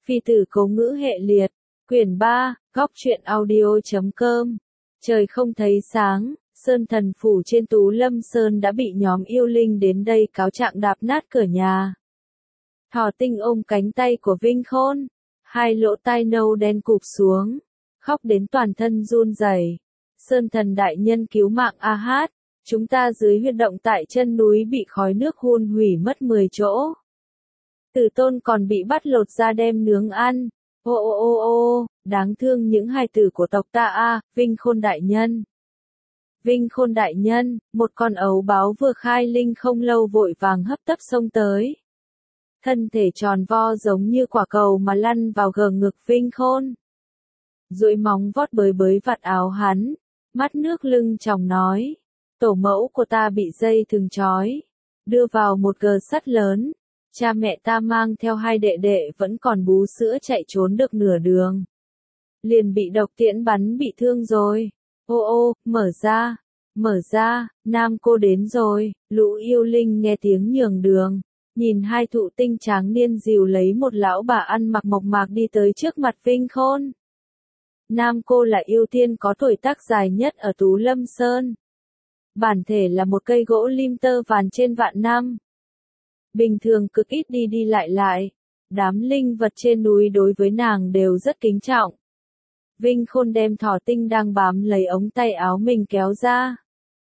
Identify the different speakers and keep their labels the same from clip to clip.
Speaker 1: Phi tử cố ngữ hệ liệt, quyển 3, góc truyện audio.com. Trời không thấy sáng, Sơn Thần phủ trên Tú Lâm Sơn đã bị nhóm yêu linh đến đây cáo trạng đạp nát cửa nhà. Thỏ Tinh ôm cánh tay của Vinh Khôn, hai lỗ tai nâu đen cụp xuống, khóc đến toàn thân run rẩy. Sơn Thần đại nhân cứu mạng A Hát, chúng ta dưới huyệt động tại chân núi bị khói nước hun hủy mất 10 chỗ. Tử Tôn còn bị bắt lột ra đem nướng ăn. Ô ô ô ô, đáng thương những hài tử của tộc ta a, Vinh Khôn đại nhân. Vinh Khôn đại nhân, một con ấu báo vừa khai linh không lâu vội vàng hấp tấp xông tới. Thân thể tròn vo giống như quả cầu mà lăn vào gờ ngực Vinh Khôn. Duỗi móng vót bới bới vạt áo hắn, mắt nước lưng tròng nói. Tổ mẫu của ta bị dây thừng trói, đưa vào một gờ sắt lớn. Cha mẹ ta mang theo hai đệ đệ vẫn còn bú sữa chạy trốn được nửa đường. Liền bị độc tiễn bắn bị thương rồi. Ô ô, mở ra, Nam cô đến rồi. Lũ yêu linh nghe tiếng nhường đường. Nhìn hai thụ tinh tráng niên dìu lấy một lão bà ăn mặc mộc mạc đi tới trước mặt Vinh Khôn. Nam cô là yêu tiên có tuổi tác dài nhất ở Tú Lâm Sơn. Bản thể là một cây gỗ lim tơ vàn trên vạn năm. Bình thường cực ít đi lại. Đám linh vật trên núi đối với nàng đều rất kính trọng. Vinh Khôn đem Thỏ Tinh đang bám lấy ống tay áo mình kéo ra.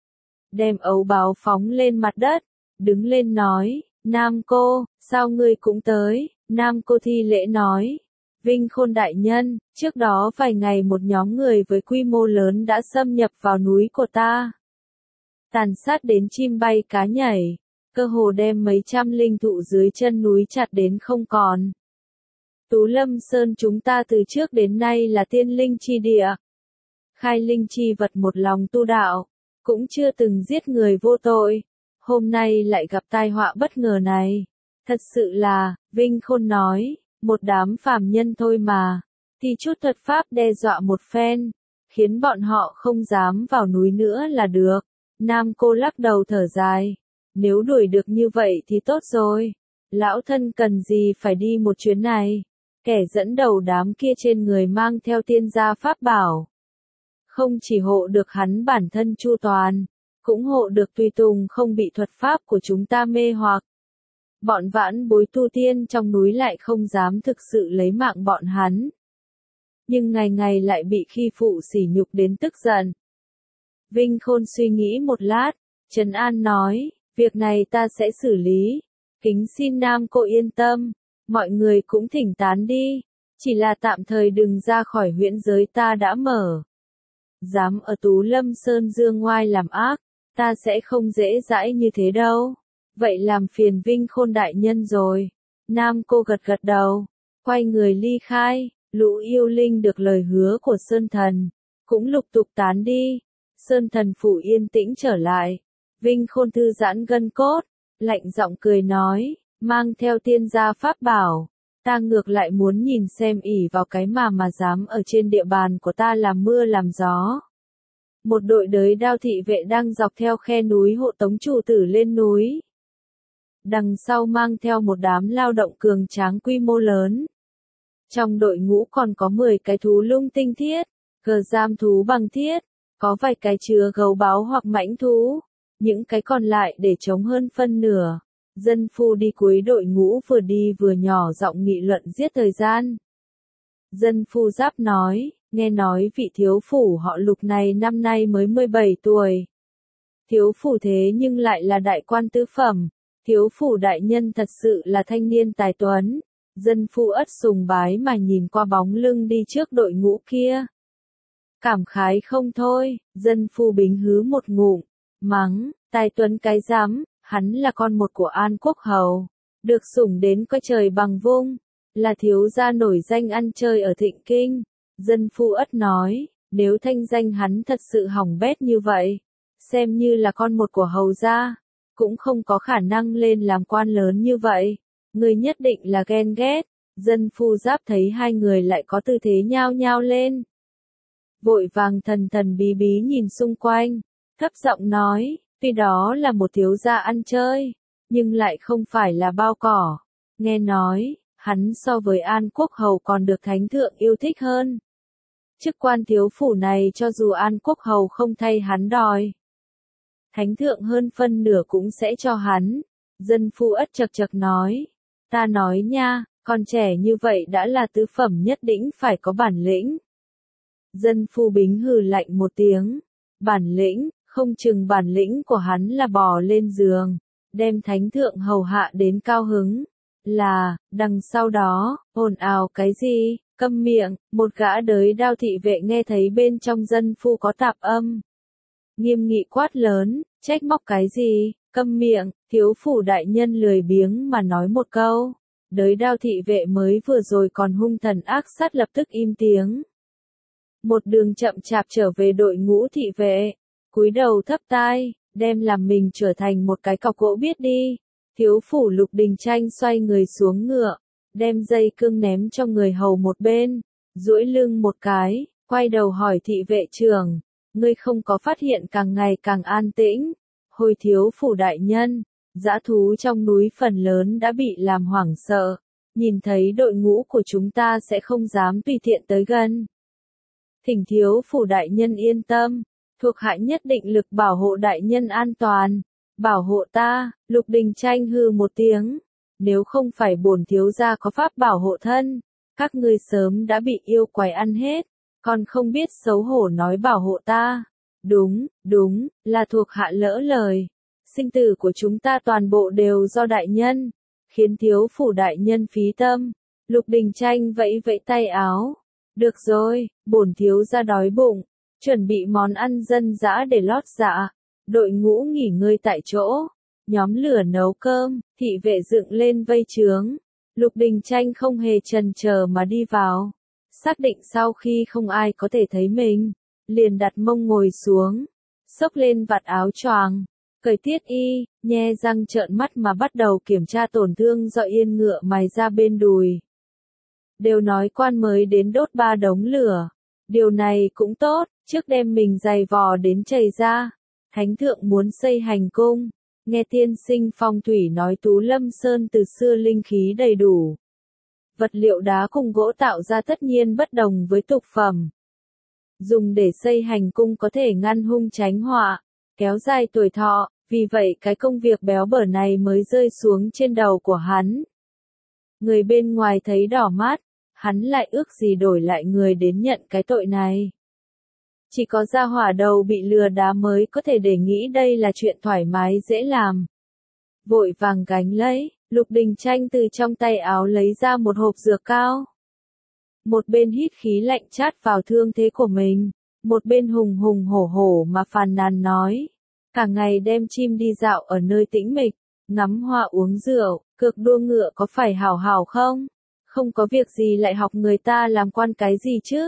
Speaker 1: Đem ấu báo phóng lên mặt đất. Đứng lên nói, Nam cô, sao ngươi cũng tới? Nam cô thi lễ nói. Vinh Khôn đại nhân, trước đó vài ngày một nhóm người với quy mô lớn đã xâm nhập vào núi của ta. Tàn sát đến chim bay cá nhảy. Cơ hồ đem mấy trăm linh thụ dưới chân núi chặt đến không còn. Tú Lâm Sơn chúng ta từ trước đến nay là tiên linh chi địa. Khai linh chi vật một lòng tu đạo, cũng chưa từng giết người vô tội. Hôm nay lại gặp tai họa bất ngờ này. Thật sự là, Vinh Khôn nói, một đám phàm nhân thôi mà. Thì chút thuật pháp đe dọa một phen, khiến bọn họ không dám vào núi nữa là được. Nam cô lắc đầu thở dài. Nếu đuổi được như vậy thì tốt rồi. Lão thân cần gì phải đi một chuyến này. Kẻ dẫn đầu đám kia trên người mang theo tiên gia pháp bảo. Không chỉ hộ được hắn bản thân chu toàn, cũng hộ được tùy tùng không bị thuật pháp của chúng ta mê hoặc. Bọn vãn bối tu tiên trong núi lại không dám thực sự lấy mạng bọn hắn. Nhưng ngày ngày lại bị khi phụ sỉ nhục đến tức giận. Vinh Khôn suy nghĩ một lát, trấn an nói. Việc này ta sẽ xử lý. Kính xin Nam cô yên tâm. Mọi người cũng thỉnh tán đi. Chỉ là tạm thời đừng ra khỏi huyễn giới ta đã mở. Dám ở Tú Lâm Sơn dương ngoai làm ác. Ta sẽ không dễ dãi như thế đâu. Vậy làm phiền Vinh Khôn đại nhân rồi. Nam cô gật gật đầu. Quay người ly khai. Lũ yêu linh được lời hứa của Sơn Thần. Cũng lục tục tán đi. Sơn Thần phủ yên tĩnh trở lại. Vinh Khôn thư giãn gân cốt, lạnh giọng cười nói, mang theo tiên gia pháp bảo, ta ngược lại muốn nhìn xem ỷ vào cái mà dám ở trên địa bàn của ta làm mưa làm gió. Một đội đới đao thị vệ đang dọc theo khe núi hộ tống chủ tử lên núi. Đằng sau mang theo một đám lao động cường tráng quy mô lớn. Trong đội ngũ còn có 10 cái thú lung tinh thiết, cờ giam thú bằng thiết, có vài cái chứa gấu báo hoặc mãnh thú. Những cái còn lại để chống hơn phân nửa. Dân phu đi cuối đội ngũ vừa đi vừa nhỏ giọng nghị luận giết thời gian. Dân phu giáp nói, nghe nói vị thiếu phủ họ Lục này năm nay mới 17 tuổi. Thiếu phủ thế nhưng lại là đại quan tứ phẩm. Thiếu phủ đại nhân thật sự là thanh niên tài tuấn. Dân phu ất sùng bái mà nhìn qua bóng lưng đi trước đội ngũ kia. Cảm khái không thôi, dân phu bính hứ một ngụm. Mắng, tài tuấn cái rắm, hắn là con một của An Quốc Hầu, được sủng đến coi trời bằng vung, là thiếu gia nổi danh ăn chơi ở Thịnh Kinh. Dân phu ất nói, nếu thanh danh hắn thật sự hỏng bét như vậy, xem như là con một của hầu gia, cũng không có khả năng lên làm quan lớn như vậy, người nhất định là ghen ghét. Dân phu giáp thấy hai người lại có tư thế nhao nhao lên. Vội vàng thần thần bí bí nhìn xung quanh. Thấp giọng nói, tuy đó là một thiếu gia ăn chơi, nhưng lại không phải là bao cỏ. Nghe nói, hắn so với An Quốc Hầu còn được thánh thượng yêu thích hơn. Chức quan thiếu phủ này cho dù An Quốc Hầu không thay hắn đòi, thánh thượng hơn phân nửa cũng sẽ cho hắn. Dân phu ất chật chật nói, ta nói nha, con trẻ như vậy đã là tứ phẩm nhất định phải có bản lĩnh. Dân phu Bính hừ lạnh một tiếng, bản lĩnh, không chừng bản lĩnh của hắn là bò lên giường, đem thánh thượng hầu hạ đến cao hứng. Là, đằng sau đó, ồn ào cái gì, câm miệng, một gã đới đao thị vệ nghe thấy bên trong dân phu có tạp âm. Nghiêm nghị quát lớn, trách móc cái gì, câm miệng, thiếu phủ đại nhân lười biếng mà nói một câu. Đới đao thị vệ mới vừa rồi còn hung thần ác sát lập tức im tiếng. Một đường chậm chạp trở về đội ngũ thị vệ, cúi đầu thấp tai, đem làm mình trở thành một cái cọc gỗ biết đi. Thiếu phủ Lục Đình Tranh xoay người xuống ngựa, đem dây cương ném cho người hầu một bên, duỗi lưng một cái, quay đầu hỏi thị vệ trưởng, ngươi không có phát hiện càng ngày càng an tĩnh. Hồi thiếu phủ đại nhân, dã thú trong núi phần lớn đã bị làm hoảng sợ, nhìn thấy đội ngũ của chúng ta sẽ không dám tùy tiện tới gần. Thỉnh thiếu phủ đại nhân yên tâm, thuộc hạ nhất định lực bảo hộ đại nhân an toàn. Bảo hộ ta, Lục Đình Tranh hừ một tiếng, nếu không phải bổn thiếu gia có pháp bảo hộ thân, các ngươi sớm đã bị yêu quái ăn hết, còn không biết xấu hổ nói bảo hộ ta. Đúng, là thuộc hạ lỡ lời. Sinh tử của chúng ta toàn bộ đều do đại nhân, khiến thiếu phủ đại nhân phí tâm. Lục Đình Tranh vẫy vẫy tay áo. Được rồi, bổn thiếu gia đói bụng, chuẩn bị món ăn dân dã để lót dạ. Đội ngũ nghỉ ngơi tại chỗ, nhóm lửa nấu cơm, thị vệ dựng lên vây trướng. Lục Đình Tranh không hề chần chờ mà đi vào. Xác định sau khi không ai có thể thấy mình, liền đặt mông ngồi xuống, xốc lên vạt áo choàng, cởi tiết y, nhe răng trợn mắt mà bắt đầu kiểm tra tổn thương do yên ngựa mài ra bên đùi. Đều nói quan mới đến đốt 3 đống lửa. Điều này cũng tốt, trước đem mình giày vò đến chảy ra. Thánh thượng muốn xây hành cung, nghe tiên sinh phong thủy nói Tú Lâm Sơn từ xưa linh khí đầy đủ. Vật liệu đá cùng gỗ tạo ra tất nhiên bất đồng với tục phẩm. Dùng để xây hành cung có thể ngăn hung tránh họa, kéo dài tuổi thọ, vì vậy cái công việc béo bở này mới rơi xuống trên đầu của hắn. Người bên ngoài thấy đỏ mắt, hắn lại ước gì đổi lại người đến nhận cái tội này. Chỉ có gia hỏa đầu bị lừa đá mới có thể để nghĩ đây là chuyện thoải mái dễ làm. Vội vàng gánh lấy, Lục Đình Tranh từ trong tay áo lấy ra một hộp dược cao. Một bên hít khí lạnh chát vào thương thế của mình, một bên hùng hùng hổ hổ mà phàn nàn nói. Cả ngày đem chim đi dạo ở nơi tĩnh mịch, ngắm hoa uống rượu, cược đua ngựa có phải hảo hảo không? Không có việc gì lại học người ta làm quan cái gì chứ?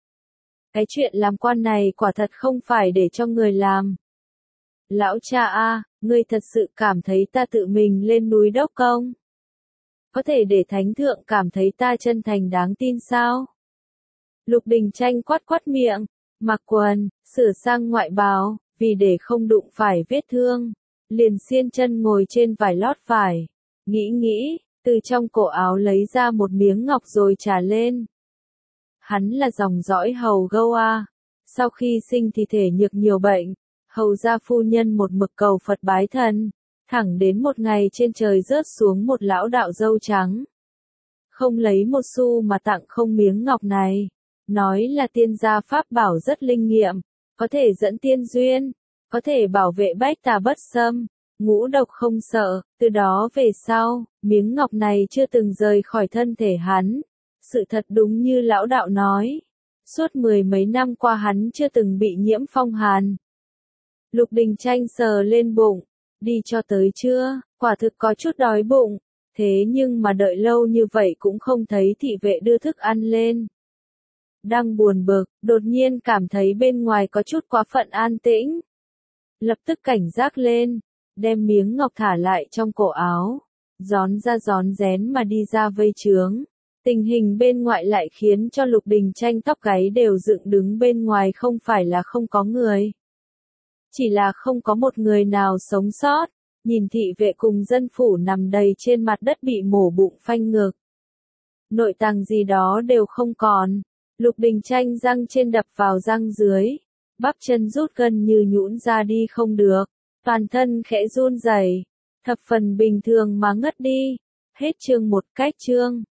Speaker 1: Cái chuyện làm quan này quả thật không phải để cho người làm. Lão cha a, ngươi thật sự cảm thấy ta tự mình lên núi đốc công? Có thể để thánh thượng cảm thấy ta chân thành đáng tin sao? Lục Đình Tranh quát quát miệng, mặc quần, sửa sang ngoại bào, vì để không đụng phải vết thương, liền xiên chân ngồi trên vải lót vải. Nghĩ, từ trong cổ áo lấy ra một miếng ngọc rồi trả lên. Hắn là dòng dõi hầu gâu a. Sau khi sinh thì thể nhược nhiều bệnh, hầu gia phu nhân một mực cầu Phật bái thần, thẳng đến một ngày trên trời rớt xuống một lão đạo râu trắng. Không lấy một xu mà tặng không miếng ngọc này, nói là tiên gia pháp bảo rất linh nghiệm, có thể dẫn tiên duyên, có thể bảo vệ bách tà bất xâm, ngũ độc không sợ. Từ đó về sau, miếng ngọc này chưa từng rời khỏi thân thể hắn. Sự thật đúng như lão đạo nói, suốt 10 mấy năm qua hắn chưa từng bị nhiễm phong hàn. Lục Đình Tranh sờ lên bụng, đi cho tới trưa, quả thực có chút đói bụng, thế nhưng mà đợi lâu như vậy cũng không thấy thị vệ đưa thức ăn lên. Đang buồn bực, đột nhiên cảm thấy bên ngoài có chút quá phận an tĩnh. Lập tức cảnh giác lên, đem miếng ngọc thả lại trong cổ áo, rón ra rón rén mà đi ra vây trướng. Tình hình bên ngoại lại khiến cho Lục Đình Tranh tóc gáy đều dựng đứng bên ngoài, không phải là không có người. Chỉ là không có một người nào sống sót, nhìn thị vệ cùng dân phủ nằm đầy trên mặt đất bị mổ bụng phanh ngực. nội tạng gì đó đều không còn. Lục Đình Tranh răng trên đập vào răng dưới, bắp chân rút gần như nhũn ra đi không được, toàn thân khẽ run rẩy, thập phần bình thường mà ngất đi. Hết chương 1. Cách chương